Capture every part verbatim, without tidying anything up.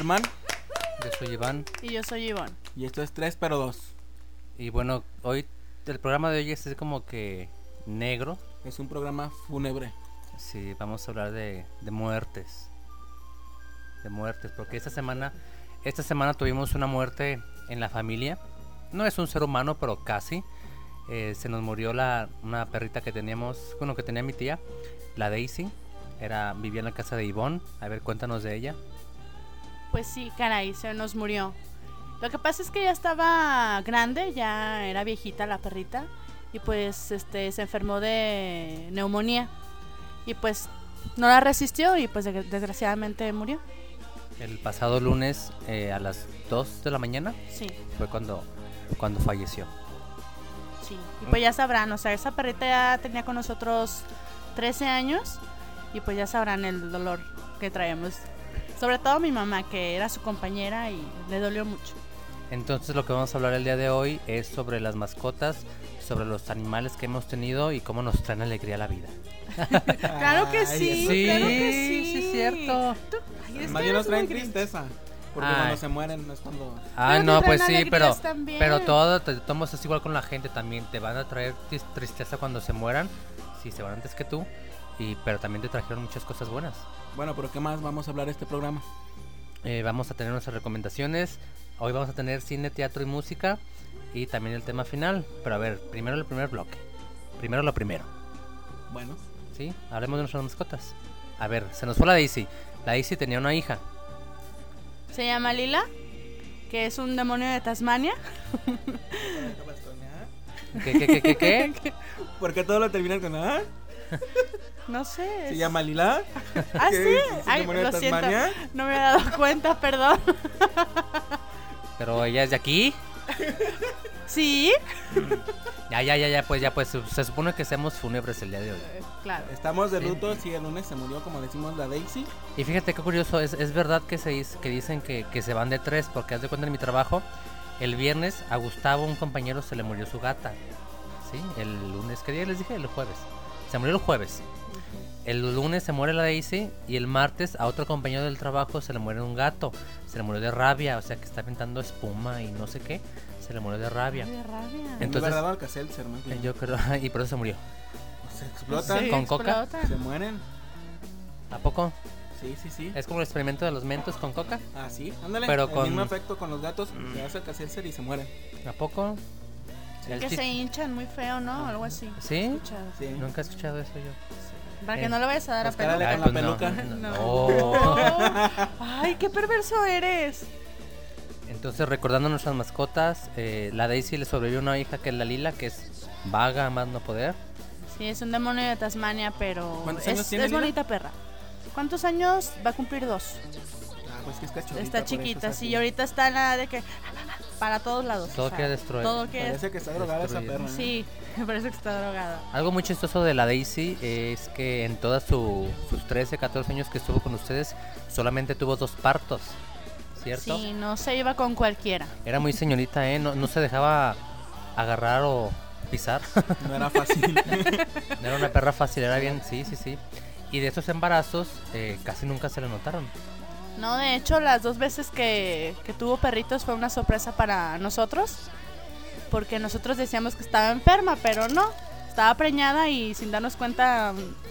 Germán. Yo soy Iván. Y yo soy Ivonne. Y esto es tres pero dos. Y bueno, hoy, el programa de hoy es como que negro. Es un programa fúnebre. Sí, vamos a hablar de, de muertes. De muertes, porque esta semana, esta semana tuvimos una muerte en la familia. No es un ser humano, pero casi. Eh, se nos murió la una perrita que teníamos, bueno, que tenía mi tía, la Daisy. Era, vivía en la casa de Ivonne. A ver, cuéntanos de ella. Pues sí, caray, se nos murió. Lo que pasa es que ya estaba grande, ya era viejita la perrita. Y pues este se enfermó de neumonía. Y pues no la resistió y pues desgraciadamente murió. El pasado lunes eh, a las dos de la mañana Sí. fue cuando, cuando falleció. Sí, y pues ya sabrán, o sea, esa perrita ya tenía con nosotros trece años y pues ya sabrán el dolor que traemos. Sobre todo mi mamá, que era su compañera y le dolió mucho. Entonces lo que vamos a hablar el día de hoy es sobre las mascotas, sobre los animales que hemos tenido y cómo nos traen alegría a la vida. Claro que sí, sí, claro que sí. sí es cierto. Tú, ay, es Más que bien nos eres traen muy grinch. tristeza. Porque Ay. cuando se mueren no es cuando... Ah, Pero te no, traen pues sí, pero alegrías también. pero todo te tomas es igual con la gente también. Te van a traer tis- tristeza cuando se mueran, si se van antes que tú, y pero también te trajeron muchas cosas buenas. Bueno, pero ¿qué más vamos a hablar este programa? Eh, vamos a tener nuestras recomendaciones. Hoy vamos a tener cine, teatro y música. Y también el tema final. Pero a ver, primero el primer bloque. Primero lo primero. Bueno, ¿Sí? Hablemos de nuestras mascotas. A ver, se nos fue la Daisy. La Daisy tenía una hija. Se llama Lila, que es un demonio de Tasmania. ¿Qué, qué, qué, qué, qué? ¿por qué todo lo terminan con A? No sé. ¿Se es- llama Lila? Ah, ¿Qué sí. es? ¿Es un Ay, demonio de lo siento. Tasmania? No me había dado cuenta, perdón. Pero ella es de aquí. Sí. Ya, ya, ya, ya, pues ya, pues se supone que seamos fúnebres el día de hoy. Eh, Claro. Estamos de luto si el lunes se murió, como decimos, la Daisy. Y fíjate qué curioso, es, es verdad que se dice- que dicen que, que se van de tres, porque haz de cuenta en mi trabajo, el viernes a Gustavo, un compañero, se le murió su gata. ¿Sí? El lunes, ¿qué día les dije? El jueves. Se murió el jueves. El lunes se muere la Daisy y el martes a otro compañero del trabajo se le muere un gato. Se le murió de rabia, o sea que está aventando espuma y no sé qué. Se le murió de rabia. De rabia. Entonces, Entonces- verdad, Alka-Seltzer, más bien. Yo creo, y por eso se murió. Se explotan, Sí, ¿Con coca? explota. se mueren. ¿A poco? Sí, sí, sí. Es como el experimento de los mentos con coca. Ah, sí, ándale. Pero el con- mismo efecto con los gatos. Se hace Alka-Seltzer y se mueren. ¿A poco? El Que chis- se hinchan muy feo, ¿no? Algo así. ¿Sí? Escuchado. Sí. Nunca he escuchado eso yo. Para que Eh, no le vayas a dar a pues cárale peluca. con la pues no, peluca. no, No. no. Ay, qué perverso eres. Entonces, recordando nuestras mascotas, eh, la Daisy le sobrevivió una hija que es la Lila, que es vaga, a más no poder. Sí, es un demonio de Tasmania, pero ¿Cuántos años es, tiene es Lila? bonita perra. ¿Cuántos años? Va a cumplir dos. Ah, pues que es cachorrita. Está por eso chiquita, es sí, así. y ahorita está en la de que para todos lados. Todo o sea, quiere destruir. Todo que Parece que está drogada esa Destruida. perra. ¿eh? Sí, me parece que está drogada. Algo muy chistoso de la Daisy es que en todos su, sus trece, catorce años que estuvo con ustedes, solamente tuvo dos partos, ¿cierto? Sí, no se iba con cualquiera. Era muy señorita, ¿eh? No, no se dejaba agarrar o pisar. No era fácil. No era una perra fácil, era bien, sí, sí, sí. Y de esos embarazos eh, casi nunca se le notaron. No, de hecho, las dos veces que, que tuvo perritos fue una sorpresa para nosotros. Porque nosotros decíamos que estaba enferma, pero no. Estaba preñada y sin darnos cuenta,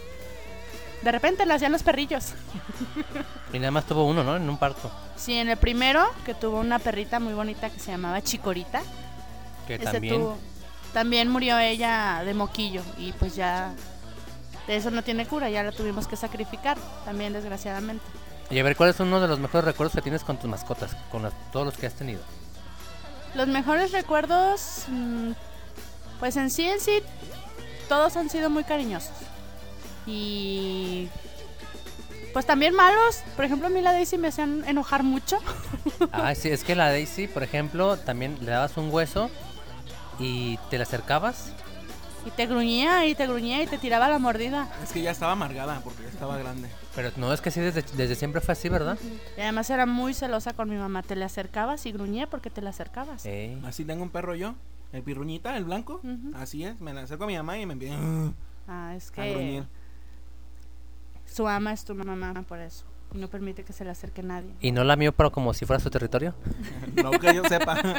de repente le hacían los perrillos. Y nada más tuvo uno, ¿no? En un parto. Sí, en el primero, que tuvo una perrita muy bonita que se llamaba Chicorita. Que Ese también... tuvo- también murió ella de moquillo y pues ya de eso no tiene cura, ya la tuvimos que sacrificar también desgraciadamente. Y a ver, ¿cuál es uno de los mejores recuerdos que tienes con tus mascotas? Con las- todos los que has tenido. Los mejores recuerdos, mm, pues en sí en sí todos han sido muy cariñosos y pues también malos. Por ejemplo, a mí la Daisy me hacían enojar mucho. Ah, sí, es que la Daisy, por ejemplo, también le dabas un hueso y te la acercabas. Y te gruñía y te gruñía y te tiraba la mordida. Es que ya estaba amargada porque ya estaba grande. Pero no, es que sí, desde, desde siempre fue así, ¿verdad? Y además era muy celosa con mi mamá. Te le acercabas y gruñía porque te le acercabas. Ey. Así tengo un perro yo, el pirruñita, el blanco. Ujú. Así es, me la acerco a mi mamá y me empieza Ah, es a que gruñir. su ama es tu mamá por eso. No permite que se le acerque nadie. ¿Y no lamió pero como si fuera su territorio? No que yo sepa. No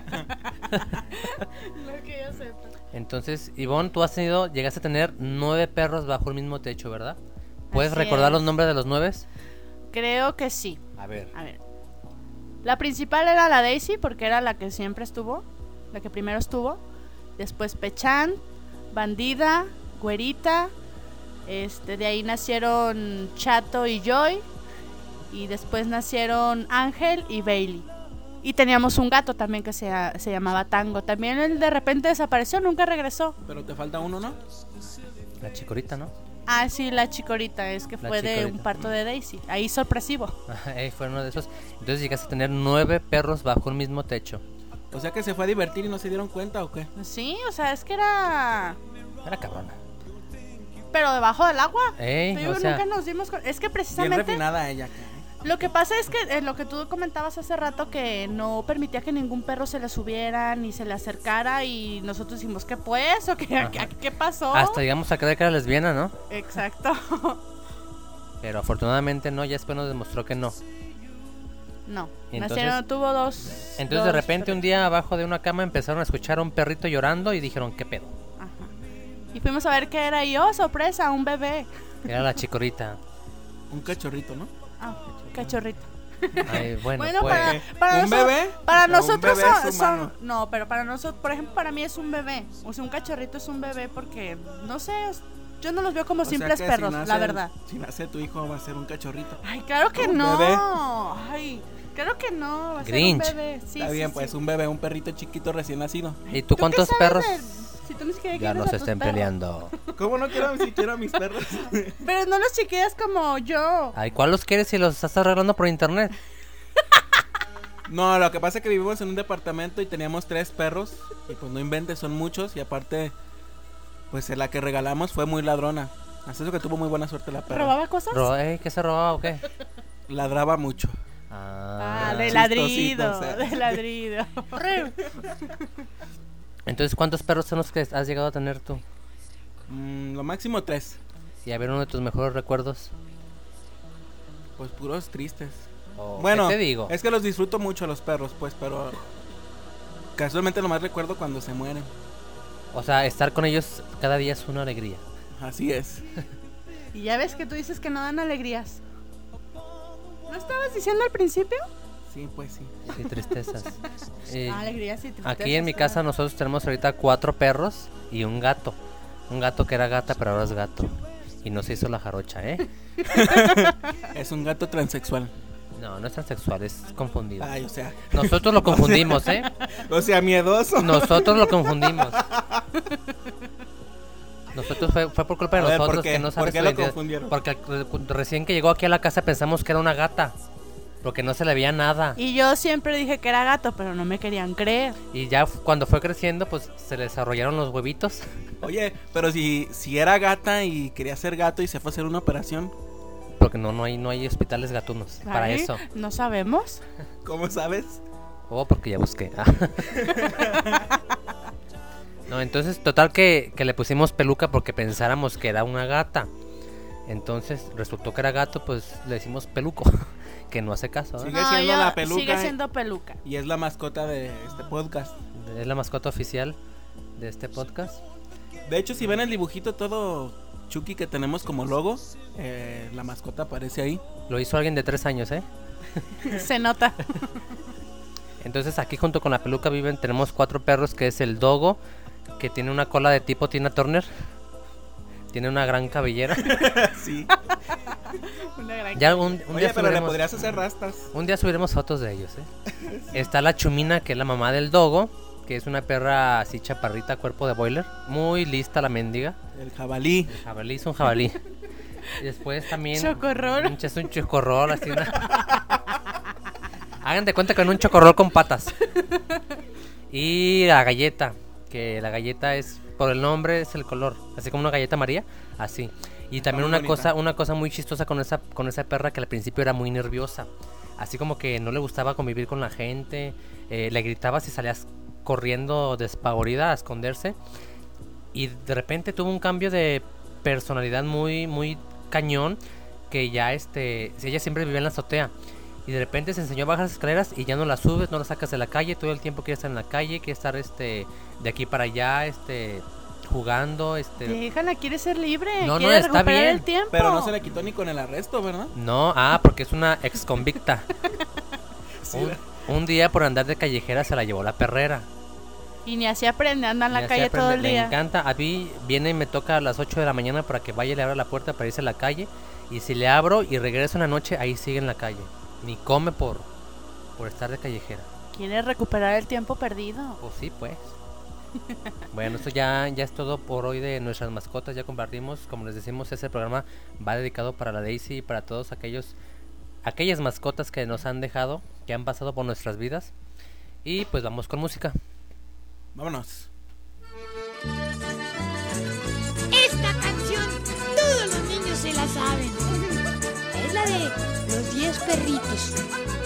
que yo sepa. Entonces, Ivonne, tú has tenido, llegaste a tener nueve perros bajo el mismo techo, ¿verdad? ¿Puedes Así recordar es. los nombres de los nueve? Creo que sí. A ver. A ver. La principal era la Daisy, porque era la que siempre estuvo, la que primero estuvo. Después Pechan, Bandida, Güerita. Este, de ahí nacieron Chato y Joy. Y después nacieron Ángel y Bailey. Y teníamos un gato también que se, se llamaba Tango. También él de repente desapareció, nunca regresó. Pero te falta uno, ¿no? La chicorita, ¿no? Ah, sí, la Chicorita, es que La fue de Chicorita. un parto de Daisy. Ahí sorpresivo. Eh, fue uno de esos. Entonces llegaste a tener nueve perros bajo un mismo techo. O sea que se fue a divertir y no se dieron cuenta, ¿o qué? Sí, o sea, es que era... Era cabrona. Pero debajo del agua. Ey, Te digo, o sea, nunca nos dimos cuenta. Es que Bien precisamente refinada ella. lo que pasa es que eh, lo que tú comentabas hace rato, que no permitía que ningún perro se le subiera ni se le acercara, y nosotros dijimos, ¿qué pues? ¿O qué, Ajá. qué, qué pasó? hasta llegamos a creer que era lesbiana, ¿no? Exacto. Pero afortunadamente no, ya después nos demostró que no. No, Entonces- nacieron, tuvo dos. Entonces dos de repente un perritos. día abajo de una cama empezaron a escuchar a un perrito llorando y dijeron, ¿qué pedo? Ajá. Y fuimos a ver qué era, y oh, sorpresa, un bebé. Era la chicorita. Un cachorrito, ¿no? Ah, cachorrito. Ay, bueno, Bueno, pues. para, para ¿Un noso- bebé? Para ¿O un nosotros bebé son, es humano? son- no, pero para nosotros, por ejemplo, para mí es un bebé. O sea, un cachorrito es un bebé porque, no sé, es- yo no los veo como O sea simples que perros, si nace la el- verdad. Si nace tu hijo va a ser un cachorrito. Ay, claro que ¿Un no. bebé? Ay, claro que no. Va a Grinch. ser un bebé. Sí, Está sí, bien, sí. pues un bebé, un perrito chiquito recién nacido. ¿Y tú ¿Tú qué cuántos sabes perros? de- Si tú ni siquiera Ya quieres no a se tus estén perros. peleando. ¿Cómo no quiero siquiera a mis perros? Pero no los chiquillas como yo. Ay, ¿cuál los quieres si los estás arreglando por internet? No, lo que pasa es que vivimos en un departamento y teníamos tres perros. Y pues no inventes, son muchos. Y aparte, pues la que regalamos fue muy ladrona. Hasta eso que tuvo muy buena suerte la perra. ¿Robaba cosas? Ro- ey, ¿Qué se robaba o qué? Ladraba mucho. Ah, Ah, de chistosito, ladrido, o sea. de ladrido. Entonces, ¿cuántos perros son los que has llegado a tener tú? Mm, lo máximo tres. Y a ver uno de tus mejores recuerdos. Pues puros tristes. ¿O Bueno, ¿qué te digo? es que los disfruto mucho los perros, pues, pero casualmente nomás recuerdo cuando se mueren. O sea, estar con ellos cada día es una alegría. Así es. Y ya ves que tú dices que no dan alegrías. ¿No estabas diciendo al principio? Sí, pues sí. Sí, tristezas. Eh, Ah, alegrías y tristezas. aquí en mi casa nosotros tenemos ahorita cuatro perros y un gato. Un gato que era gata, pero ahora es gato. Y no se hizo la jarocha, ¿eh? Es un gato transexual. No, no es transexual, es confundido. Ay, o sea. Nosotros lo confundimos, ¿eh? O sea, miedoso. Nosotros lo confundimos. Nosotros fue, fue por culpa de A ver, nosotros ¿por qué? que no ¿Por sabes qué su lo identidad. confundieron? Porque re- recién que llegó aquí a la casa pensamos que era una gata. Porque no se le veía nada. Y yo siempre dije que era gato, pero no me querían creer. Y ya f- cuando fue creciendo, pues se le desarrollaron los huevitos. Oye, pero si, si era gata y quería ser gato y se fue a hacer una operación, Porque no, no hay, no hay hospitales gatunos para Ay, eso. No sabemos. ¿cómo sabes? Oh, porque ya busqué. No, entonces, total que, que le pusimos peluca porque pensáramos que era una gata. Entonces, resultó que era gato, pues le decimos peluco. Que no hace caso, ¿eh? Sigue siendo yo- la peluca, Sigue ¿eh? siendo peluca. Y es la mascota de este podcast. Es la mascota oficial de este podcast. De hecho, si ven el dibujito todo Chucky que tenemos como logo, eh, la mascota aparece ahí. Lo hizo alguien de tres años, ¿eh? Se nota. Entonces aquí junto con la peluca viven, tenemos cuatro perros, que es el Dogo, que tiene una cola de tipo Tina Turner. Tiene una gran cabellera. Sí. Una gran- Ya un, un Oye, día pero le subiremos, podrías hacer rastas. un día subiremos fotos de ellos, ¿eh? Está la Chumina, que es la mamá del Dogo, que es una perra así chaparrita, cuerpo de boiler. Muy lista la mendiga. El jabalí. El jabalí es un jabalí. Y después también... Chocorrol. un- Es un chocorrol, así una... Hagan de cuenta que en un chocorrol con patas. Y la galleta, que la galleta es, por el nombre, es el color. Así como una galleta María, así. Y también muy una bonita. cosa, una cosa muy chistosa con esa, con esa perra, que al principio era muy nerviosa. Así como que no le gustaba convivir con la gente. eh, le gritaba si salías corriendo despavorida a esconderse. Y de repente tuvo un cambio de personalidad muy, muy cañón. que ya este, ella siempre vivía en la azotea y de repente se enseñó a bajar las escaleras y ya no las subes, no las sacas de la calle, todo el tiempo quiere estar en la calle, quiere estar este de aquí para allá, este jugando, este Déjala, quiere ser libre, no, no, quiere está recuperar bien. el tiempo. Pero no se le quitó ni con el arresto, ¿verdad? No, ah, porque es una ex convicta. Sí, un, un día por andar de callejera se la llevó la perrera. Y ni así aprende, anda en la Me calle hacía todo el aprender, día. Le encanta, a mí viene y me toca a las ocho de la mañana para que vaya y le abra la puerta para irse a la calle. Y si le abro y regreso en la noche, ahí sigue en la calle. Ni come por, por estar de callejera. Quiere recuperar el tiempo perdido. Pues sí, pues. Bueno, esto ya, ya es todo por hoy de nuestras mascotas. Ya compartimos, como les decimos, este programa va dedicado para la Daisy y para todos aquellos aquellas mascotas que nos han dejado, que han pasado por nuestras vidas. Y pues vamos con música. Vámonos. Esta canción todos los niños se la saben. Es la de los diez perritos.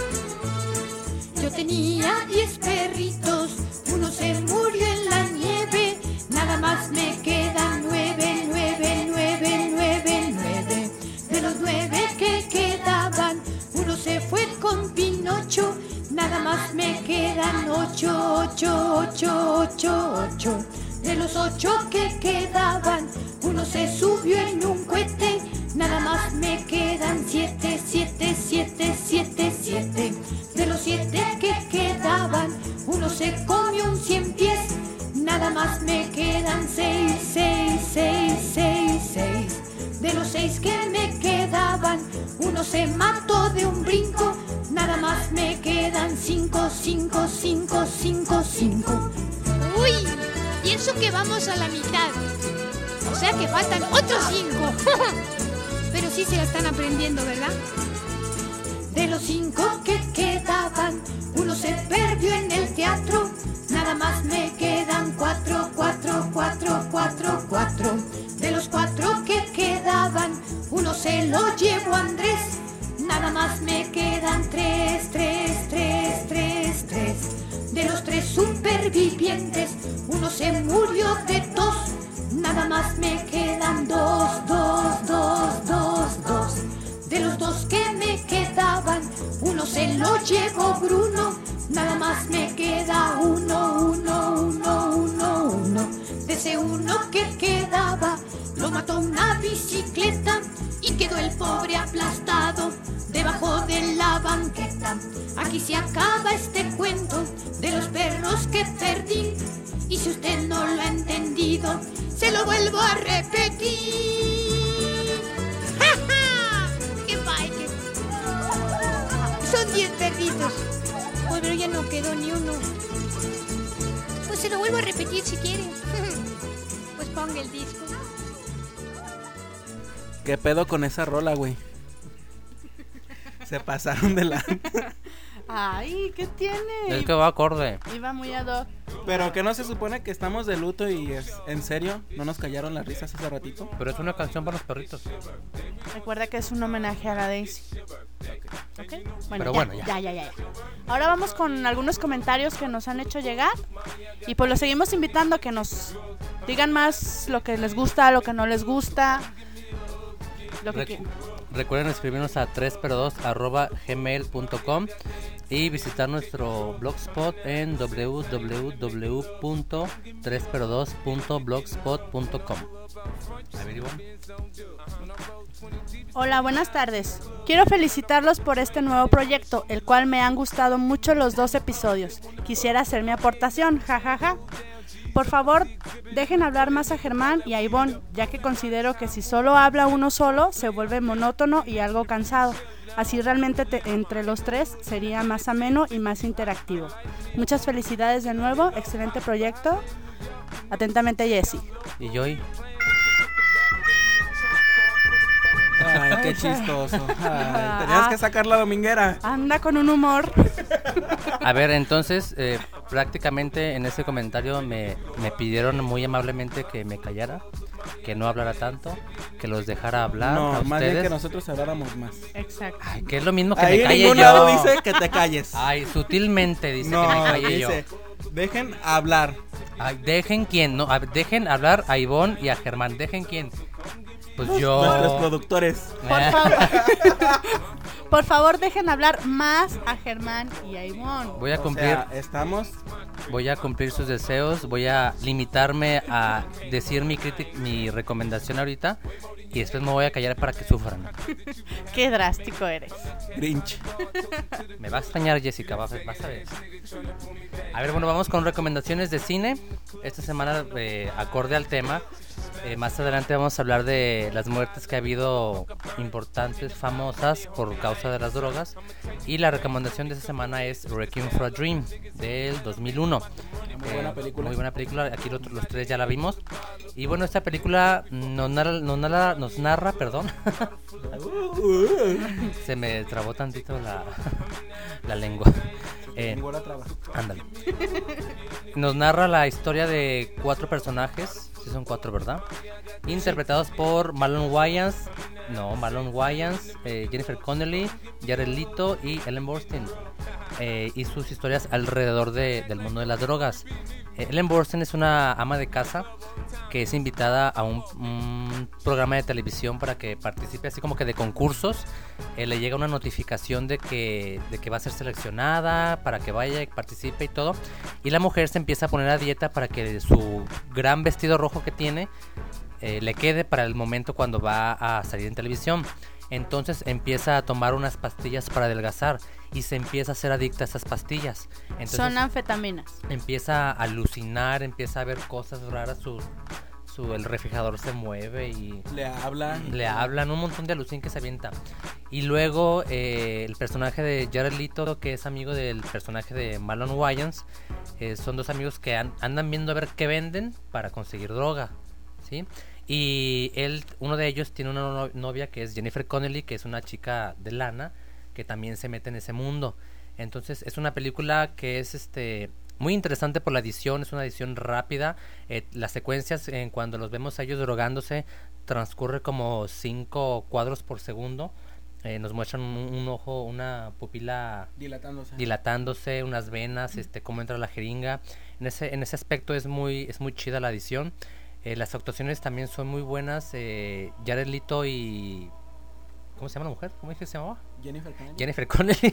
Yo tenía diez perritos, uno se murió en la nieve. Nada más me quedan nueve, nueve, nueve, nueve, nueve. De los nueve que quedaban, uno se fue con Pinocho. Nada más me quedan ocho, ocho, ocho, ocho, ocho. De los ocho que quedaban, uno se subió en un cohete. Nada más me quedan siete, siete, siete, siete, siete. De los siete que quedaban, uno se comió un cien pies. Nada más me quedan seis, seis, seis, seis, seis. De los seis que me quedaban, uno se mató de un brinco. Nada más me quedan cinco, cinco, cinco, cinco, cinco. Uy, y eso que vamos a la mitad. O sea que faltan otros cinco. Pero sí se la están aprendiendo, ¿verdad? De los cinco que quedaban, uno se perdió en el teatro. Nada más me quedan cuatro, cuatro, cuatro, cuatro, cuatro. De los cuatro que quedaban, uno se lo llevó a Andrés. Nada más me quedan tres, tres, tres, tres, tres. De los tres supervivientes, uno se murió de tos. Nada más me quedan dos, dos, dos, dos, dos. De los dos que me quedaban, uno se lo llevó Bruno. Nada más me queda uno, uno, uno, uno, uno. De ese uno que quedaba, lo mató una bicicleta y quedó el pobre aplastado debajo de la banqueta. Aquí se acaba este cuento de los perros que perdí. Y si usted no lo ha entendido, se lo vuelvo a repetir. ¡Ja, ja! ¡Qué baile! Son diez perritos. Pues pero ya no quedó ni uno. Pues se lo vuelvo a repetir si quiere. Pues ponga el disco. ¿Qué pedo con esa rola, güey? Se pasaron de la... Ay, ¿qué tiene? Es que va acorde. Iba muy ad hoc. Pero que no se supone que estamos de luto y es en serio, no nos callaron las risas hace ratito. Pero es una canción para los perritos. Recuerda que es un homenaje a la Daisy. ¿Ok? Bueno, Pero ya, bueno, ya. ya, ya, ya, ya. Ahora vamos con algunos comentarios que nos han hecho llegar. Y pues los seguimos invitando a que nos digan más lo que les gusta, lo que no les gusta. Lo que Recu- quieran. Recuerden escribirnos a tres pero dos arroba gmail punto com y visitar nuestro blogspot en doble u doble u doble u punto tres pero dos punto blogspot punto com. A ver, Ivonne. Hola, buenas tardes. Quiero felicitarlos por este nuevo proyecto, el cual me han gustado mucho los dos episodios. Quisiera hacer mi aportación, jajaja. Ja, ja. Por favor, dejen hablar más a Germán y a Ivonne, ya que considero que si solo habla uno solo, se vuelve monótono y algo cansado. Así realmente te, entre los tres sería más ameno y más interactivo. Muchas felicidades de nuevo, excelente proyecto. Atentamente, Jessie. Y Joy. Ay, qué chistoso. Ay, tenías que sacar la dominguera. Anda con un humor. A ver, entonces, eh, prácticamente en ese comentario me, me pidieron muy amablemente que me callara, que no hablara tanto, que los dejara hablar. No, a más bien ustedes. que nosotros habláramos más. Exacto. Ay, que es lo mismo que Ahí me en calle ningún yo. lado dice que te calles. Ay, sutilmente dice No, que me calle dice, yo. dejen hablar. Ay, dejen quien, no, a ver, dejen hablar a Ivonne y a Germán, dejen quien. Pues yo... Nuestros productores. Por favor. Por favor, dejen hablar más a Germán y a Ivonne. Voy a O cumplir, sea, estamos... voy a cumplir sus deseos, voy a limitarme a decir mi crítica, mi recomendación ahorita y después me voy a callar para que sufran. Qué drástico eres. Grinch. Me va a extrañar, Jessica, vas a, vas a ver. A ver, bueno, vamos con recomendaciones de cine. Esta semana, eh, acorde al tema, eh, más adelante vamos a hablar de las muertes que ha habido importantes, famosas por causa de las drogas. Y la recomendación de esta semana es Requiem for a Dream del dos mil uno. Muy buena película. Muy buena película, aquí los, los tres ya la vimos. Y bueno, esta película nos narra, nos narra, nos narra perdón. Se me trabó tantito la, la lengua. Eh, Tengo la traba. ándale. Nos narra la historia de cuatro personajes, sí son cuatro, ¿verdad? Interpretados por Marlon Wayans, no, Marlon Wayans, eh, Jennifer Connelly, Jared Leto y Ellen Burstyn. Eh, y sus historias alrededor de, del mundo de las drogas. Eh, Ellen Burstyn es una ama de casa que es invitada a un, un programa de televisión para que participe así como que de concursos. Eh, le llega una notificación de que, de que va a ser seleccionada para que vaya y participe y todo. Y la mujer se empieza a poner a dieta para que su gran vestido rojo que tiene eh, le quede para el momento cuando va a salir en televisión. Entonces empieza a tomar unas pastillas para adelgazar y se empieza a hacer adicta a esas pastillas. Entonces, Son anfetaminas. empieza a alucinar, empieza a ver cosas raras, su, su el refrigerador se mueve y Le hablan. le hablan, un montón de alucin que se avienta. Y luego eh, el personaje de Jared Leto, que es amigo del personaje de Marlon Wayans, eh, son dos amigos que an- andan viendo a ver qué venden para conseguir droga, ¿sí? Y él, uno de ellos tiene una no- novia que es Jennifer Connelly, que es una chica de lana, que también se mete en ese mundo. Entonces es una película que es este muy interesante por la edición, es una edición rápida. Eh, las secuencias en cuando los vemos a ellos drogándose transcurre como cinco cuadros por segundo. Eh, nos muestran un, un ojo, una pupila Dilatándose. dilatándose, unas venas, este cómo entra la jeringa. En ese en ese aspecto es muy es muy chida la edición. Eh, las actuaciones también son muy buenas. Eh, Jared Leto y ¿cómo se llama la mujer? ¿Cómo dije que se llamaba? Jennifer Connelly. Jennifer Connelly.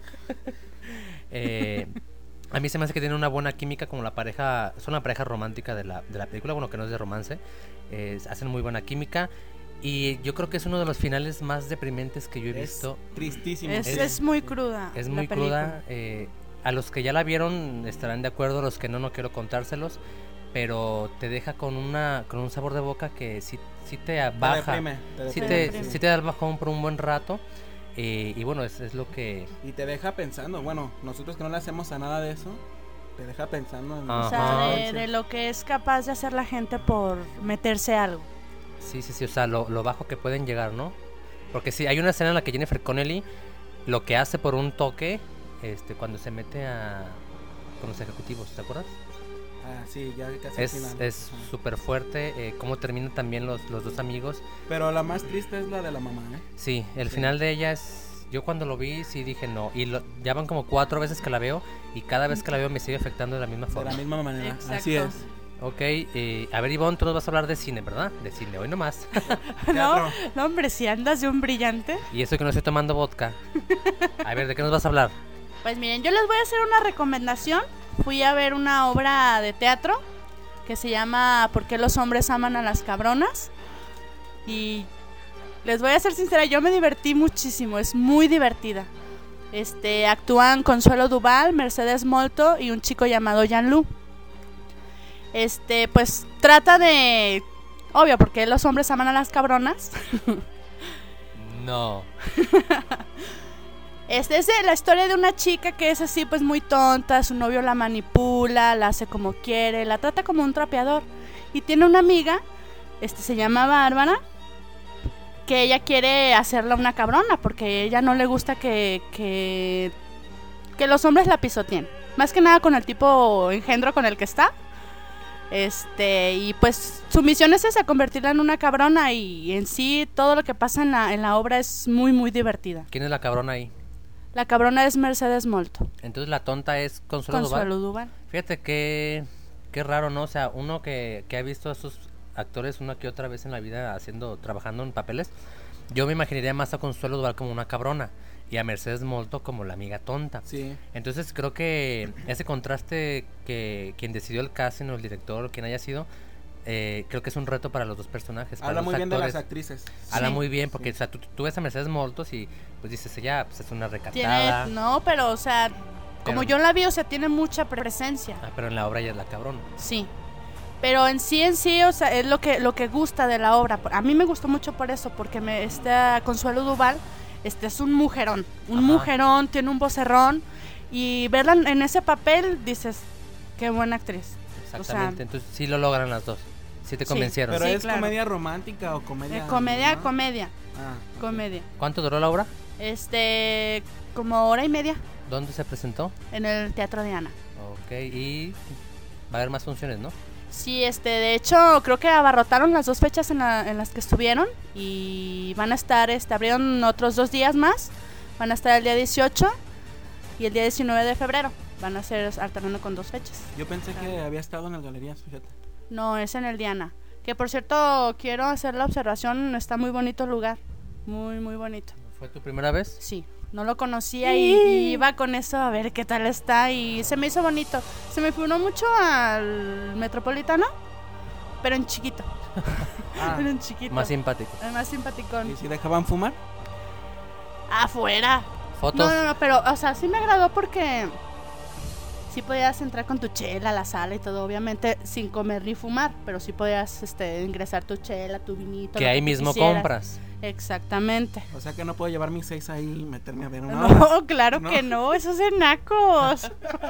eh, a mí se me hace que tiene una buena química como la pareja, son la pareja romántica de la, de la película, bueno, que no es de romance. Eh, hacen muy buena química y yo creo que es uno de los finales más deprimentes que yo he Es visto. tristísimo. Es, Es- es muy cruda. Es la muy película. cruda. Eh, a los que ya la vieron estarán de acuerdo, los que no, no quiero contárselos. Pero te deja con una con un sabor de boca que sí, sí te Te baja. deprime, te Sí Te te, deprime. sí te da el bajón por un buen rato. Eh, y bueno, es, es lo que... Y te deja pensando, bueno, nosotros que no le hacemos a nada de eso, te deja pensando en... Ajá. O sea, de, consecuencias. de lo que es capaz de hacer la gente por meterse algo. Sí, sí, sí, o sea, lo, lo bajo que pueden llegar, ¿no? Porque sí, hay una escena en la que Jennifer Connelly lo que hace por un toque, este, cuando se mete a... con los ejecutivos, ¿te acuerdas? Ah, sí, ya casi al Es final. es Ajá. súper fuerte, eh, cómo terminan también los, los dos amigos. Pero la más triste es la de la mamá, ¿eh? Sí, el Sí. final de ella es... Yo cuando lo vi sí dije no, y lo, ya van como cuatro veces que la veo, y cada vez que la veo me sigue afectando de la misma De forma. la misma manera. Exacto. Así es. Ok, eh, a ver Ivonne, tú nos vas a hablar de cine, ¿verdad? De cine, hoy nomás. No, Teatro. no, hombre, si andas de un brillante. Y eso que no estoy tomando vodka. A ver, ¿de qué nos vas a hablar? Pues miren, yo les voy a hacer una recomendación. Fui a ver una obra de teatro que se llama ¿Por qué los hombres aman a las cabronas? Y les voy a ser sincera, yo me divertí muchísimo, es muy divertida. Este, actúan Consuelo Duval, Mercedes Molto y un chico llamado Jean-Lu. Este, pues trata de, obvio, porque los hombres aman a las cabronas. No. Este es de la historia de una chica que es así pues muy tonta, su novio la manipula, la hace como quiere, la trata como un trapeador. Y tiene una amiga, este se llama Bárbara, que ella quiere hacerla una cabrona porque a ella no le gusta que, que, que los hombres la pisoteen. Más que nada con el tipo engendro con el que está. Este, y pues su misión es esa, convertirla en una cabrona, y en sí todo lo que pasa en la, en la obra es muy muy divertida. ¿Quién es la cabrona ahí? La cabrona es Mercedes Molto. Entonces la tonta es Consuelo Duval. Consuelo Duval. Fíjate que qué raro, ¿no? O sea, uno que, que ha visto a esos actores una que otra vez en la vida haciendo, trabajando en papeles, yo me imaginaría más a Consuelo Duval como una cabrona y a Mercedes Molto como la amiga tonta. Sí. Entonces creo que ese contraste que quien decidió el casting o el director o quien haya sido, eh, creo que es un reto para los dos personajes. Para Habla los muy bien de actores. las actrices. Habla Sí. muy bien porque Sí. o sea, tú, tú ves a Mercedes Moltos y pues dices, ella pues, es una Tiene, recatada. no, pero o sea, como Pero- yo la vi, o sea, tiene mucha presencia. Ah, pero en la obra ella es la cabrona. Sí. Pero en sí, en sí, o sea, es lo que lo que gusta de la obra. A mí me gustó mucho por eso, porque me este Consuelo Duval este es un mujerón, un Ajá. mujerón, tiene un vocerrón y verla en, en ese papel dices, qué buena actriz. Exactamente. Entonces sí lo logran las dos. Sí te Sí, convencieron. Pero Sí, es claro. comedia romántica o comedia. Eh, comedia, ¿no? comedia, Ah, comedia. ¿Cuánto duró la obra? Este, como hora y media ¿Dónde se presentó? en el Teatro de Ana. Ok, y va a haber más funciones, ¿no? Sí, este, de hecho, creo que abarrotaron las dos fechas en, la- en las que estuvieron y van a estar, este, abrieron otros dos días más, van a estar el día dieciocho y el día diecinueve de febrero, van a ser alternando con dos fechas. yo pensé que había estado en el Galerías, fíjate. No, es en el Diana, que por cierto, quiero hacer la observación, está muy bonito el lugar, muy, muy bonito. ¿Fue tu primera vez? Sí, no lo conocía y, y iba con eso a ver qué tal está y se me hizo bonito. Se me figuró mucho al Metropolitano, pero en chiquito. Ah, Pero en chiquito. Más simpático. El más simpaticón. ¿y si dejaban fumar? Afuera. ¿Fotos? No, no, no, pero, o sea, sí me agradó porque sí podías entrar con tu chela a la sala y todo, obviamente sin comer ni fumar, pero sí podías este, ingresar tu chela, tu vinito. Que lo ahí tú mismo quisieras. compras. Exactamente. O sea que no puedo llevar mis seis ahí y meterme a ver una obra. No, claro No. que no, esos es nacos.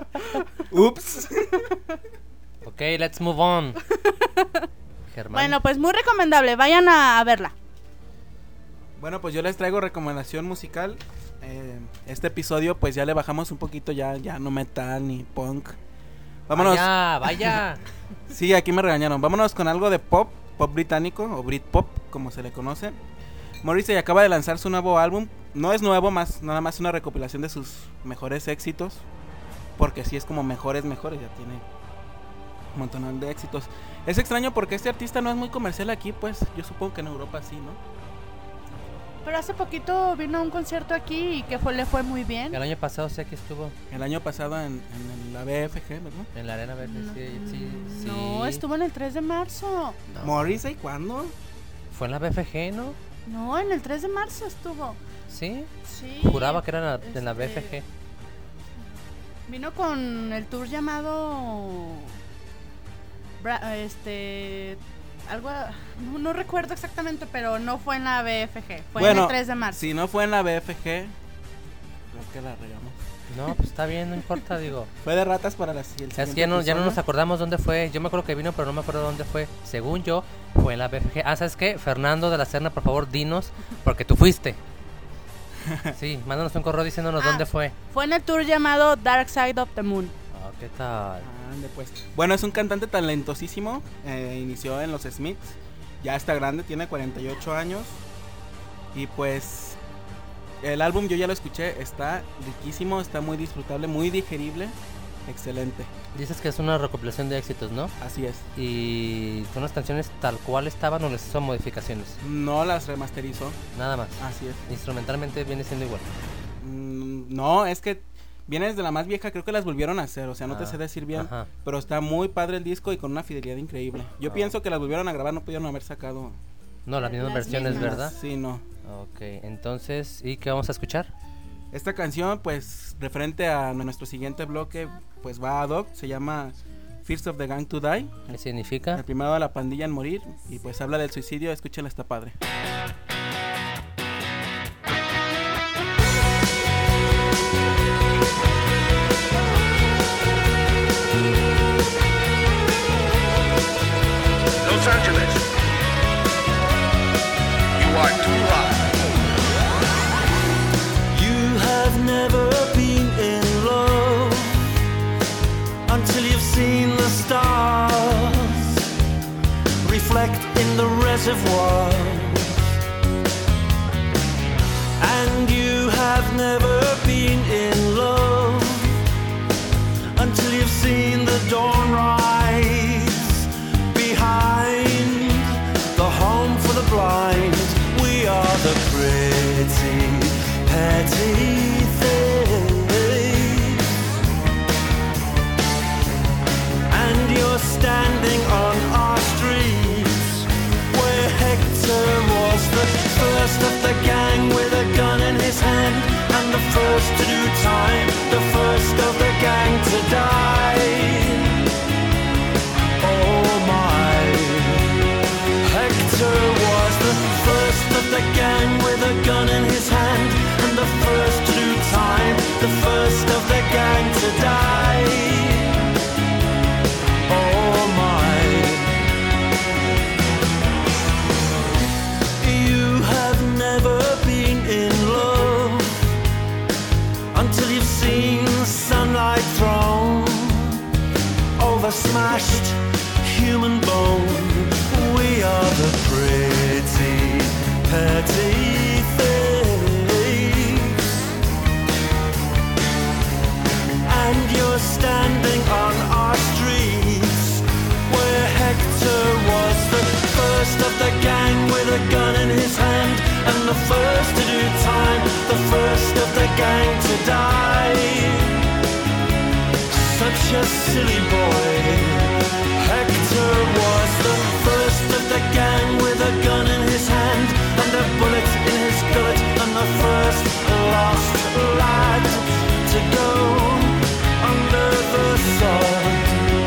Ups. Ok, let's move on. Germán. Bueno, pues muy recomendable, vayan a, a verla. Bueno, pues yo les traigo recomendación musical. Eh, este episodio pues ya le bajamos un poquito, ya, ya no metal ni punk. Vámonos. Vaya, vaya. Sí, aquí me regañaron. Vámonos con algo de pop, pop británico o Britpop, como se le conoce. Morrissey acaba de lanzar su nuevo álbum. No es nuevo, más nada más una recopilación de sus mejores éxitos. Porque sí es como mejores, mejores, ya tiene un montón de éxitos. Es extraño porque este artista no es muy comercial aquí, pues yo supongo que en Europa sí, ¿no? Pero hace poquito vino a un concierto aquí y que fue, le fue muy bien. El año pasado sé que estuvo El año pasado en, en la B F G, ¿verdad? en la Arena Verde. No, Sí, sí, sí. no, estuvo en el tres de marzo. No. Morrissey, ¿cuándo? Fue en la B F G, ¿no? No, en el tres de marzo estuvo. Sí. Sí. Juraba que era en la, en la B F G. Este, Vino con el tour llamado Bra- este algo no, no recuerdo exactamente, pero no fue en la B F G, fue en el tres de marzo. Si no fue en la B F G, creo que la regamos. No, pues está bien, no importa, digo. Fue de ratas para la el Es que ya no, ya no nos acordamos dónde fue. Yo me acuerdo que vino, pero no me acuerdo dónde fue. Según yo, fue en la B F G. Ah, ¿sabes qué? Fernando de la Serna, por favor, dinos, porque tú fuiste. Sí, mándanos un correo diciéndonos Ah. dónde fue. Fue en el tour llamado Dark Side of the Moon. Ah, ¿qué tal? Ande, pues. Bueno, es un cantante talentosísimo. eh, inició en los Smiths. Ya está grande, tiene cuarenta y ocho años. Y pues el álbum yo ya lo escuché. Está riquísimo, está muy disfrutable, muy digerible. Excelente, Dices que es una recopilación de éxitos, ¿no? así es. Y son las canciones tal cual estaban o les hizo modificaciones. No las remasterizó, Nada más. así es. Instrumentalmente viene siendo igual. Mm, no, es que viene desde la más vieja, creo que las volvieron a hacer, o sea, no te Ah, sé decir bien, ajá. pero está muy padre el disco y con una fidelidad increíble. Yo Ah. pienso que las volvieron a grabar, no pudieron haber sacado. No, las mismas Las versiones, mismas. ¿verdad? Sí, no. Ok, entonces, ¿y qué vamos a escuchar? Esta canción, pues, referente a nuestro siguiente bloque, pues va ad hoc, se llama First of the Gang to Die, ¿Qué significa? el primero de la pandilla en morir, y pues habla del suicidio, escúchenla, está padre. Los Angeles, you are too hot. You have never been in love until you've seen the stars reflect in the reservoir. And you have never been in love until you've seen the dawn rise behind blind. We are the pretty, petty things. And you're standing on our streets, where Hector was the first of the gang with a gun in his hand, and the first to do time, the first of the gang to die. Oh my, Hector was the first of the gang with a gun in his hand, and the first to do time, the first of the gang to die. Oh my, you have never been in love until you've seen sunlight thrown over smashed human bone. We are the pretty, petty things. And you're standing on our streets, where Hector was the first of the gang with a gun in his hand, and the first to do time, the first of the gang to die. Such a silly boy. Hector was the first of the gang with a gun in his hand and a bullet in his gullet, and the first lost lad to go under the sword.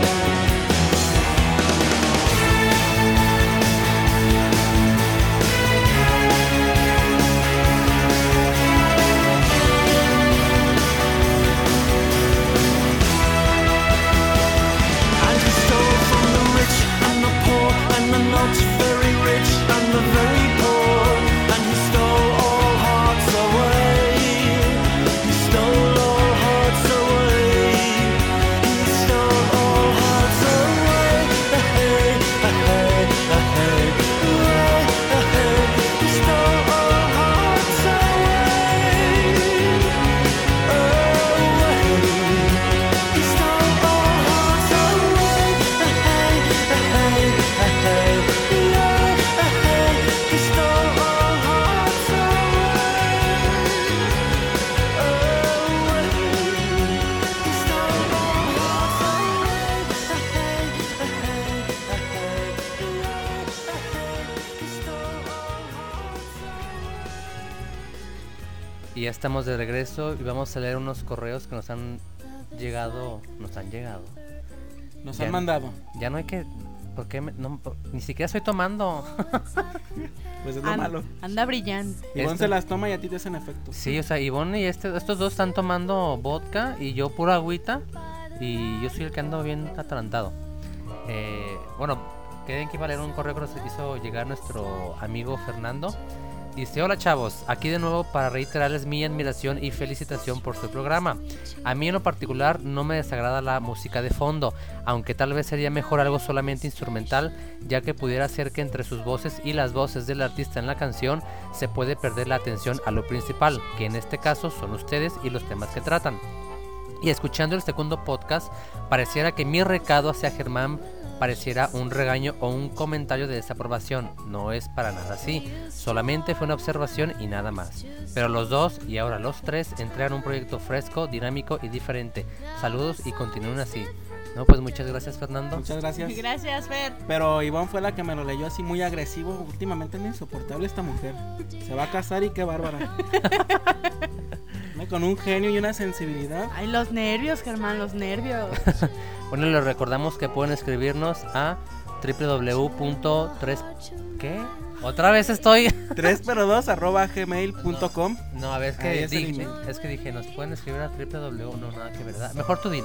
Not very rich and the very poor, and he stole all hearts away. He stole all hearts away. He stole all hearts away. Hey, hey, hey, hey. He stole all hearts away. Away. He stole all hearts away. Hey, hey, hey. Y ya estamos de regreso y vamos a leer unos correos que nos han llegado, nos han llegado. Nos Ya han no- mandado. Ya no hay que, ¿por qué? me- no, por- ni siquiera estoy tomando. Pues es lo An- malo. Anda brillante. Ivonne Este- se las toma y a ti te hacen efecto. Sí, o sea, Ivonne y este, estos dos están tomando vodka y yo pura agüita, y yo soy el que ando bien atarantado. Eh, bueno, creen que iba a leer un correo que nos hizo llegar nuestro amigo Fernando. Dice: hola chavos, aquí de nuevo para reiterarles mi admiración y felicitación por su programa. A mí en lo particular no me desagrada la música de fondo, aunque tal vez sería mejor algo solamente instrumental, ya que pudiera ser que entre sus voces y las voces del artista en la canción se puede perder la atención a lo principal, que en este caso son ustedes y los temas que tratan. Y escuchando el segundo podcast, pareciera que mi recado hacia Germán pareciera un regaño o un comentario de desaprobación. No es para nada así, solamente fue una observación y nada más. Pero los dos, y ahora los tres, entregan un proyecto fresco, dinámico y diferente. Saludos y continúen así. No, pues muchas gracias, Fernando. Muchas gracias. Gracias, Fer. Pero Ivonne fue la que me lo leyó así muy agresivo. Últimamente es insoportable esta mujer. Se va a casar y qué bárbara. ¿No? Con un genio y una sensibilidad. Ay, los nervios, Germán, los nervios. Bueno, les recordamos que pueden escribirnos a w w w punto tres... ¿Qué? Otra vez estoy... tres pero dos arroba gmail punto com. No, a ver, es Ahí que, es el dije, email. es que dije, nos pueden escribir a www... No, nada que verdad. Mejor tú dilo.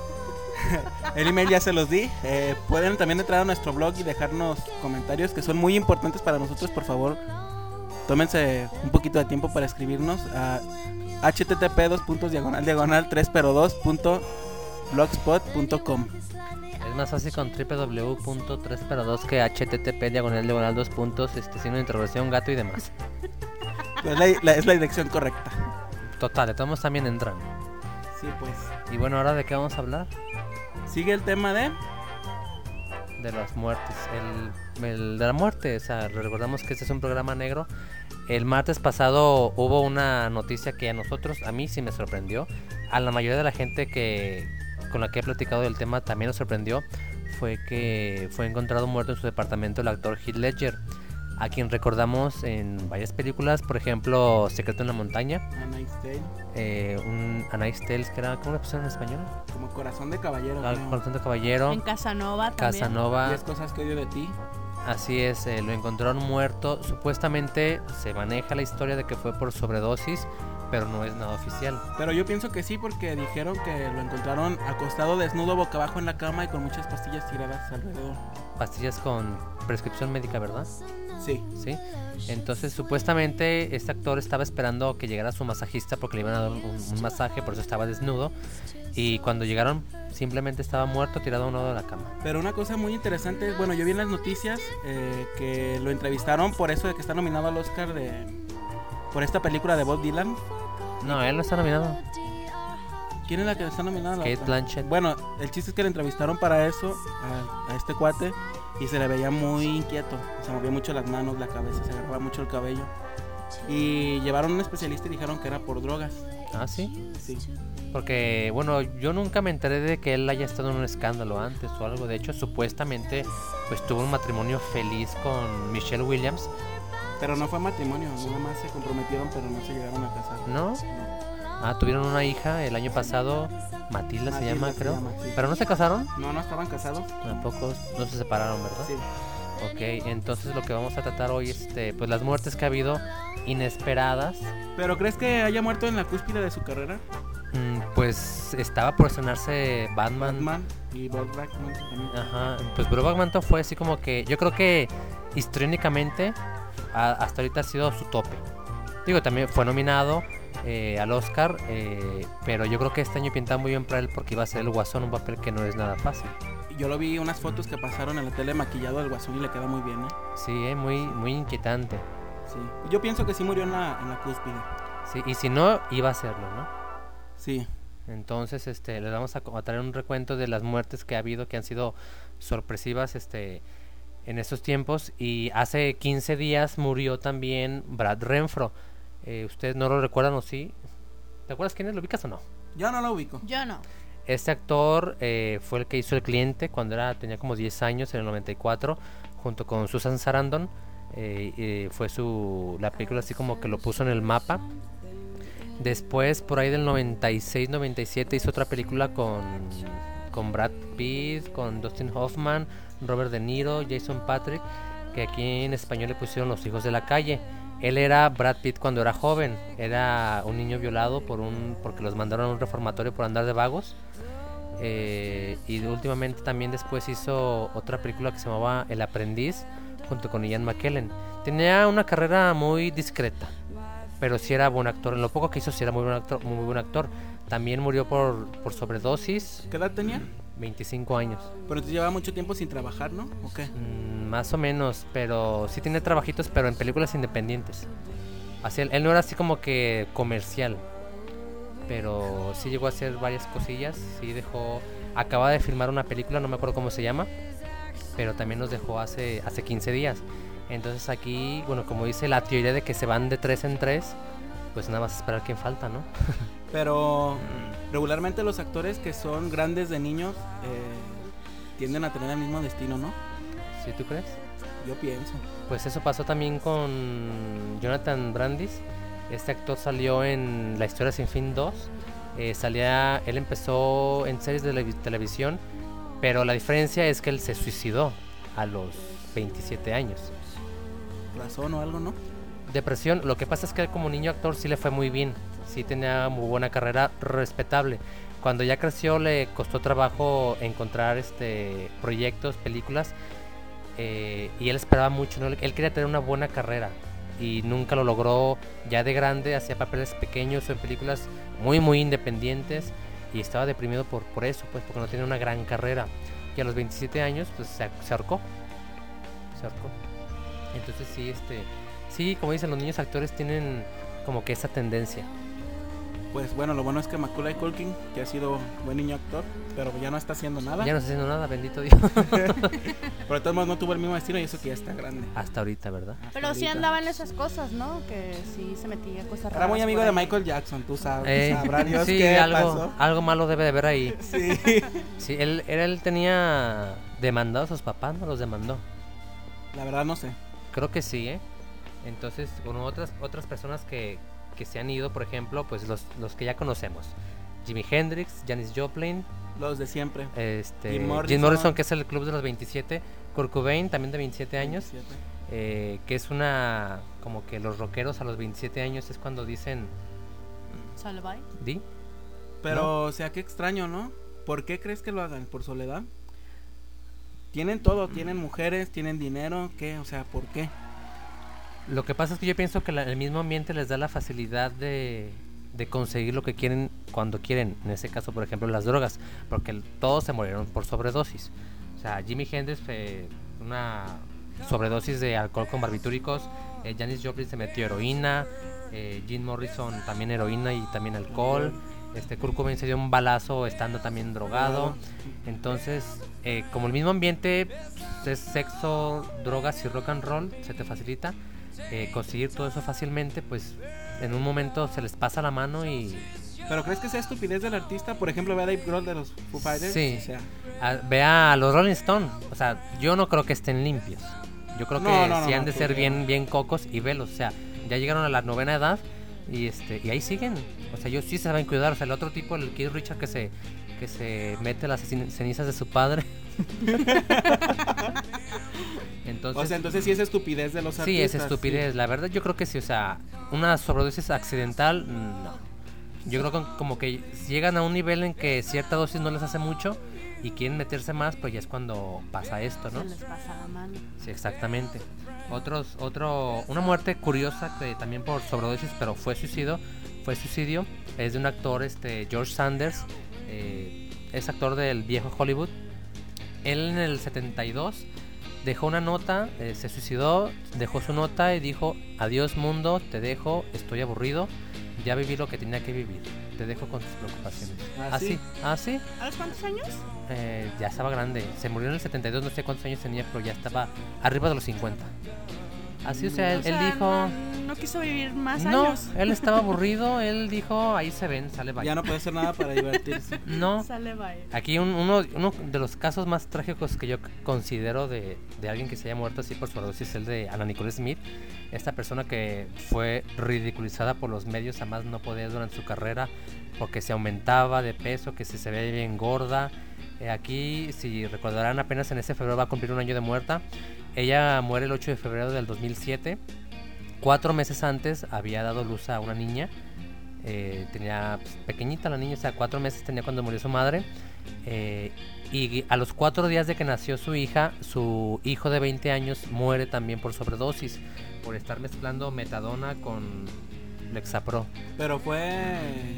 El email ya se los di. Eh, pueden también entrar a nuestro blog y dejarnos comentarios que son muy importantes para nosotros. Por favor, tómense un poquito de tiempo para escribirnos a http dos puntos diagonal diagonal tres pero dos punto blogspot punto com. Es más fácil con www punto tres pero dos que http diagonal diagonal dos puntos, este, signo de interrogación, gato y demás. Es la, la- es la dirección correcta. Total, de todos modos también entran. Sí, pues. Y bueno, ¿ahora de qué vamos a hablar? Sigue el tema de de las muertes, el, el de la muerte, o sea, recordamos que este es un programa negro. El martes pasado hubo una noticia que a nosotros, a mí sí me sorprendió, a la mayoría de la gente que con la que he platicado del tema también nos sorprendió, fue que fue encontrado muerto en su departamento el actor Heath Ledger, a quien recordamos en varias películas, por ejemplo, Secreto en la Montaña, A Knight's Tale, eh, un A Knight's Tale, que era, ¿cómo le pusieron en español? como Corazón de Caballero. Al creo. Corazón de Caballero, En Casanova también. Casanova. Diez cosas que odio de ti. Así es, eh, lo encontraron muerto. Supuestamente se maneja la historia de que fue por sobredosis, pero no es nada oficial. Pero yo pienso que sí, porque dijeron que lo encontraron acostado desnudo boca abajo en la cama y con muchas pastillas tiradas alrededor. Pastillas con prescripción médica, ¿verdad? Sí. Sí. Entonces, supuestamente, este actor estaba esperando que llegara su masajista porque le iban a dar un, un masaje, por eso estaba desnudo. Y cuando llegaron, simplemente estaba muerto, tirado a un lado de la cama. Pero una cosa muy interesante, bueno, yo vi en las noticias eh, que lo entrevistaron por eso de que está nominado al Oscar de por esta película de Bob Dylan. No, él no está nominado. ¿Quién es la que está nominada? Kate Blanchett. Bueno, el chiste es que le entrevistaron para eso a, a este cuate y se le veía muy inquieto. Se movía mucho las manos, la cabeza, se agarraba mucho el cabello. Y llevaron a un especialista y dijeron que era por drogas. Ah, sí. Sí. Porque, bueno, yo nunca me enteré de que él haya estado en un escándalo antes o algo. De hecho, supuestamente, pues tuvo un matrimonio feliz con Michelle Williams. Pero no fue matrimonio, nada más se comprometieron, pero no se llegaron a casar. ¿No? No. Ah, tuvieron una hija el año pasado, Matilda, se Matilda llama, se creo. llama, sí. ¿Pero no se casaron? No, no estaban casados. Tampoco, no se separaron, ¿verdad? Sí. Ok, entonces lo que vamos a tratar hoy es este, pues las muertes que ha habido inesperadas. ¿Pero crees que haya muerto en la cúspide de su carrera? Mm, pues estaba por estrenarse Batman. Batman y Brokeback Mountain también. Ajá, pues Brokeback Mountain fue así como que, yo creo que histriónicamente a- hasta ahorita ha sido su tope. Digo, también fue nominado eh, al Oscar, eh, pero yo creo que este año pintaba muy bien para él porque iba a ser el Guasón, un papel que no es nada fácil. Yo lo vi unas fotos que pasaron en la tele maquillado del Guasón y le queda muy bien, ¿eh? Sí, eh, muy, muy inquietante. Sí. Yo pienso que sí murió en la, en la cúspide. Sí, y si no, iba a serlo, ¿no? Sí. Entonces, este, les vamos a, co- a traer un recuento de las muertes que ha habido, que han sido sorpresivas, este, en estos tiempos. Y hace quince días murió también Brad Renfro. Eh, ¿Ustedes no lo recuerdan o sí? ¿Te acuerdas quién es? ¿Lo ubicas o no? Yo no lo ubico. Yo no. Este actor eh, fue el que hizo El Cliente cuando era tenía como diez años, en el noventa y cuatro, junto con Susan Sarandon. Eh, eh, fue su la película así como que lo puso en el mapa. Después, por ahí del noventa y seis noventa y siete, hizo otra película con, con Brad Pitt, con Dustin Hoffman, Robert De Niro, Jason Patrick, que aquí en español le pusieron Los Hijos de la Calle. Él era Brad Pitt cuando era joven, era un niño violado por un porque los mandaron a un reformatorio por andar de vagos. Eh, y últimamente también después hizo otra película que se llamaba El Aprendiz, junto con Ian McKellen. Tenía una carrera muy discreta, pero sí era buen actor. En lo poco que hizo sí era muy buen actor. Muy buen actor. También murió por, por sobredosis, ¿Qué edad tenía? veinticinco años. Pero te llevaba mucho tiempo sin trabajar, ¿no? ¿O qué? Mm, más o menos, pero sí tiene trabajitos, pero en películas independientes. Así, él, él no era así como que comercial, pero sí llegó a hacer varias cosillas. Sí dejó, acaba de filmar una película, no me acuerdo cómo se llama, pero también nos dejó hace, hace quince días. Entonces aquí, bueno, como dice la teoría de que se van de tres en tres, pues nada más esperar quién falta, ¿no? Pero regularmente los actores que son grandes de niños eh, tienden a tener el mismo destino, ¿no? ¿Sí tú crees? Yo pienso. Pues eso pasó también con Jonathan Brandis. Este actor salió en La Historia Sin Fin dos. Eh, salía, él empezó en series de televi- televisión, pero la diferencia es que él se suicidó a los veintisiete años. Razón o algo, ¿no? Depresión. Lo que pasa es que él como niño actor sí le fue muy bien. Sí tenía muy buena carrera, respetable. Cuando ya creció le costó trabajo encontrar este proyectos, películas. Eh, y él esperaba mucho, ¿no? Él quería tener una buena carrera y nunca lo logró. Ya de grande hacía papeles pequeños o en películas muy muy independientes y estaba deprimido por, por eso, pues porque no tenía una gran carrera. Y a los veintisiete años pues se, se ahorcó. Se ahorcó. Entonces sí, este, sí, como dicen, los niños actores tienen como que esa tendencia. Pues bueno, lo bueno es que Macaulay Culkin, que ha sido buen niño actor, pero ya no está haciendo nada. Ya no está haciendo nada, bendito Dios. Pero de todos modos no tuvo el mismo destino y eso que ya está grande. Hasta ahorita, ¿verdad? Hasta Pero sí ahorita. andaba en esas cosas, ¿no? Que sí se metía cosas raras. Era muy amigo por de ahí. Michael Jackson, tú sabes. Eh, Sabrá Dios sí, qué algo, pasó. algo malo debe de haber ahí. Sí. Sí, él, él, él tenía demandado a sus papás, ¿no? Los demandó. La verdad no sé. Creo que sí, ¿eh? Entonces, bueno, otras otras personas que, que se han ido, por ejemplo, pues los, los que ya conocemos. Jimi Hendrix, Janis Joplin, Los de siempre. este, Jim Jim Morrison. Morrison, que es el club de los veintisiete, Kurt Cobain, también de veintisiete años, veintisiete. eh, que es una, como que los rockeros a los veintisiete años es cuando dicen, Sale, bye. di, Pero, o sea, qué extraño, ¿no? ¿Por qué crees que lo hagan? ¿Por soledad? Tienen todo, tienen mujeres, tienen dinero, ¿qué? O sea, ¿por qué? Lo que pasa es que yo pienso que la- el mismo ambiente les da la facilidad de, de conseguir lo que quieren cuando quieren. En ese caso, por ejemplo, las drogas. Porque el- todos se murieron por sobredosis. O sea, Jimi Hendrix fue una sobredosis de alcohol con barbitúricos. Eh, Janis Joplin se metió heroína. Eh, Jim Morrison también heroína y también alcohol. Este, Kurt Cobain se dio un balazo estando también drogado. Entonces, eh, como el mismo ambiente pues, es sexo, drogas y rock and roll, se te facilita eh, conseguir todo eso fácilmente, pues en un momento se les pasa la mano y ¿Pero crees que sea estupidez del artista? Por ejemplo, ve a Dave Grohl de los Foo Fighters. Sí. O sea, a, vea a los Rolling Stones. O sea, yo no creo que estén limpios. Yo creo No, que no, no, sí han no, de tú ser ya. bien, bien cocos y velos. O sea, ya llegaron a la novena edad y este y ahí siguen. O sea, ellos sí se saben cuidar. O sea, el otro tipo, el Keith Richards que se que se mete las cen- cenizas de su padre. Entonces, o sea, entonces sí es estupidez de los sí, artistas. es estupidez. La verdad, yo creo que sí. O sea, una sobredosis accidental, no. Yo creo que como que llegan a un nivel en que cierta dosis no les hace mucho y quieren meterse más, pues ya es cuando pasa esto, ¿no? Se les pasa la mano. Sí, exactamente. Otros, otro, una muerte curiosa que también por sobredosis, pero fue suicidio, fue suicidio, es de un actor, este, George Sanders, eh, es actor del viejo Hollywood. Él en el setenta y dos dejó una nota, eh, se suicidó, dejó su nota y dijo: adiós mundo, te dejo, estoy aburrido, ya viví lo que tenía que vivir, te dejo con tus preocupaciones. ¿Ah, sí? Así, así. ¿A los cuántos años? Eh, ya estaba grande, se murió en el setenta y dos, no sé cuántos años tenía, pero ya estaba arriba de los cincuenta. Así, o sea, él, O sea, él dijo... No, no quiso vivir más No, años. él estaba aburrido, él dijo, ahí se ven, sale bye. Ya no puede hacer nada para divertirse. No, Sale, bye. aquí un- uno, uno de los casos más trágicos que yo c- considero de, de alguien que se haya muerto así por sobredosis es el de Anna Nicole Smith, esta persona que fue ridiculizada por los medios a más no poder durante su carrera porque se aumentaba de peso, que se, se veía bien gorda. Eh, aquí, si recordarán, apenas en ese febrero va a cumplir un año de muerta. Ella muere el ocho de febrero del dos mil siete. Cuatro meses antes había dado luz a una niña. Eh, tenía pues, pequeñita la niña, o sea, cuatro meses tenía cuando murió su madre. Eh, y a los cuatro días de que nació su hija, su hijo de veinte años muere también por sobredosis, por estar mezclando metadona con Lexapro. Pero fue...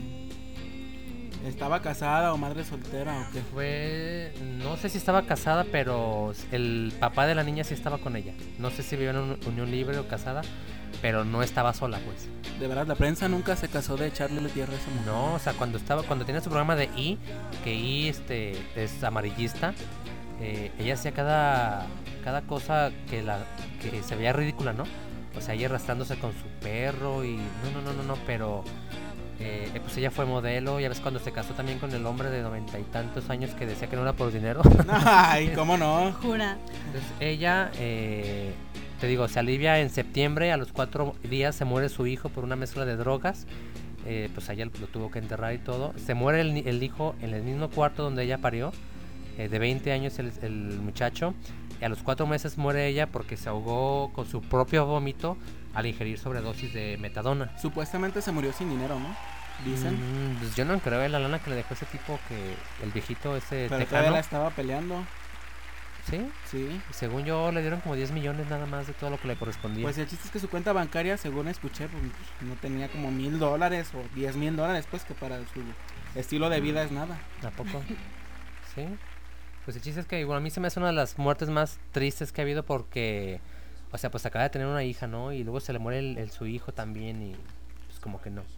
¿Estaba casada o madre soltera o qué? Fue, no sé si estaba casada, pero el papá de la niña sí estaba con ella. No sé si vivía en una unión libre o casada, pero no estaba sola, pues. De verdad, la prensa nunca se casó de echarle la tierra a esa mujer. No, o sea, cuando estaba, cuando tenía su programa de E! Que E! este es amarillista, eh, ella hacía cada, cada cosa que la, que se veía ridícula, ¿no? O sea, ella arrastrándose con su perro y no, no, no, no, no, pero eh, eh, pues ella fue modelo. Ya ves cuando se casó también con el hombre de noventa y tantos años que decía que no era por dinero. Ay, ¿cómo no? Jura. Entonces ella, eh, te digo, se alivia en septiembre, a los cuatro días se muere su hijo por una mezcla de drogas, eh, pues ella lo tuvo que enterrar y todo. Se muere el, ni- el hijo en el mismo cuarto donde ella parió, eh, de veinte años el, el muchacho, y a los cuatro meses muere ella porque se ahogó con su propio vómito al ingerir sobredosis de metadona. Supuestamente se murió sin dinero, ¿no? Dicen. Mm, pues yo no creo en la lana que le dejó ese tipo, que el viejito ese Pero todavía tejano. la estaba peleando. Sí, Sí. según yo le dieron como diez millones nada más de todo lo que le correspondía. Pues el chiste es que su cuenta bancaria, según escuché, pues, no tenía como mil dólares o diez mil dólares, pues que para su estilo de vida es nada. ¿A poco? Sí. Pues el chiste es que igual a mí se me hace una de las muertes más tristes que ha habido porque, o sea, pues acaba de tener una hija, ¿no? Y luego se le muere el, el- su hijo también y pues como que no.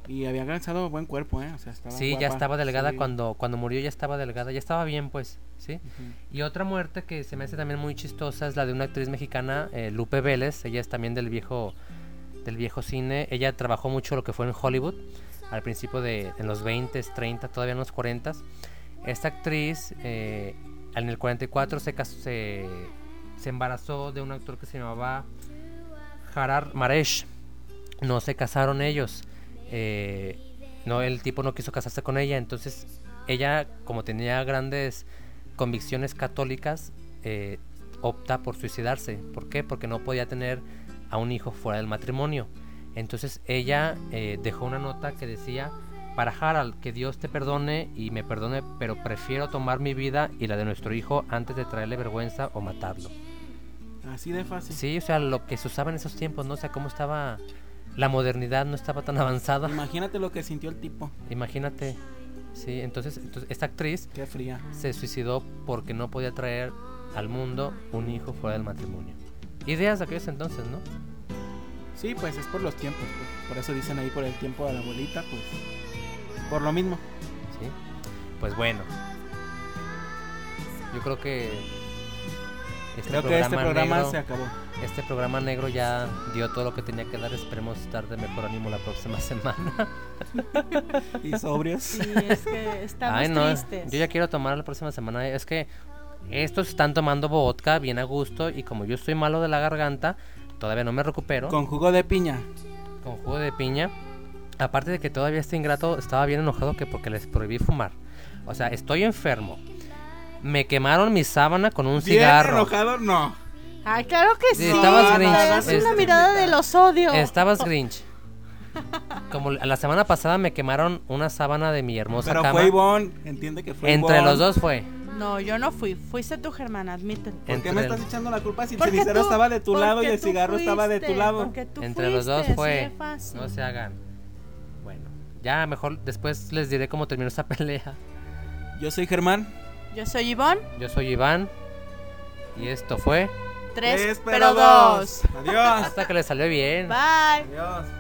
Y había alcanzado buen cuerpo, ¿eh? O sea, estaba Sí, ya guapa. estaba delgada Sí. cuando cuando murió, ya estaba delgada, ya estaba bien, pues, ¿sí? Ujú. Y otra muerte que se me hace también muy chistosa es la de una actriz mexicana, eh, Lupe Vélez. Ella es también del viejo del viejo cine. Ella trabajó mucho lo que fue en Hollywood al principio de en los veinte, treinta, todavía en los cuarenta. Esta actriz eh, en el cuarenta y cuatro se, cas- se se embarazó de un actor que se llamaba Gerard Maresh. No se casaron ellos. Eh, no, el tipo no quiso casarse con ella, entonces ella, como tenía grandes convicciones católicas, eh, opta por suicidarse. ¿Por qué? Porque no podía tener a un hijo fuera del matrimonio. Entonces ella eh, dejó una nota que decía: para Harald, que Dios te perdone y me perdone, pero prefiero tomar mi vida y la de nuestro hijo antes de traerle vergüenza o matarlo. Así de fácil. Sí, o sea, lo que se usaba en esos tiempos, ¿no? O sea, cómo estaba la modernidad, no estaba tan avanzada. Imagínate lo que sintió el tipo. Imagínate. Sí, entonces, entonces esta actriz Qué fría. se suicidó porque no podía traer al mundo un hijo fuera del matrimonio. Ideas de aquellos entonces, ¿no? Sí, pues es por los tiempos. Pues. Por eso dicen ahí por el tiempo de la abuelita, pues. Por lo mismo. Sí. Pues bueno. Yo creo que este Creo que este programa negro, se acabó. este programa negro ya dio todo lo que tenía que dar. Esperemos estar de mejor ánimo la próxima semana. Y sobrios. Sí, es que estamos Ay, no, tristes. yo ya quiero tomar la próxima semana. Es que estos están tomando vodka bien a gusto y como yo estoy malo de la garganta, todavía no me recupero. Con jugo de piña. Con jugo de piña. Aparte de que todavía este ingrato estaba bien enojado que porque les prohibí fumar. O sea, estoy enfermo. Me quemaron mi sábana con un Bien cigarro. enojado, no. Ay, claro que Sí, sí. estabas te Grinch. das Es- una mirada de los odio. Estabas Grinch. Como la semana pasada me quemaron una sábana de mi hermosa Pero cama. fue Ivonne. Entiende que fue Entre Ivonne. los dos fue. No, yo no fui. Fuiste tú, Germán, admítelo. ¿Por qué Entre me el- estás echando la culpa si el Porque cenicero tú- estaba de tu lado y porque el tú cigarro estaba de tu fuiste, lado? porque tú Entre los dos fuiste, así fue. de fácil. No se hagan. Bueno, ya mejor después les diré cómo terminó esta pelea. Yo soy Germán. Yo soy Ivonne. Yo soy Iván. Y esto fue. Tres, Tres, pero dos. Adiós. Hasta que les salió bien. Bye. Adiós.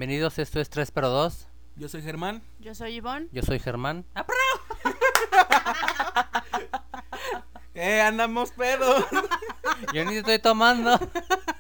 Bienvenidos, esto es tres pero dos. Yo soy Germán. Yo soy Ivonne. Yo soy Germán. Eh, andamos pedos. Yo ni estoy tomando.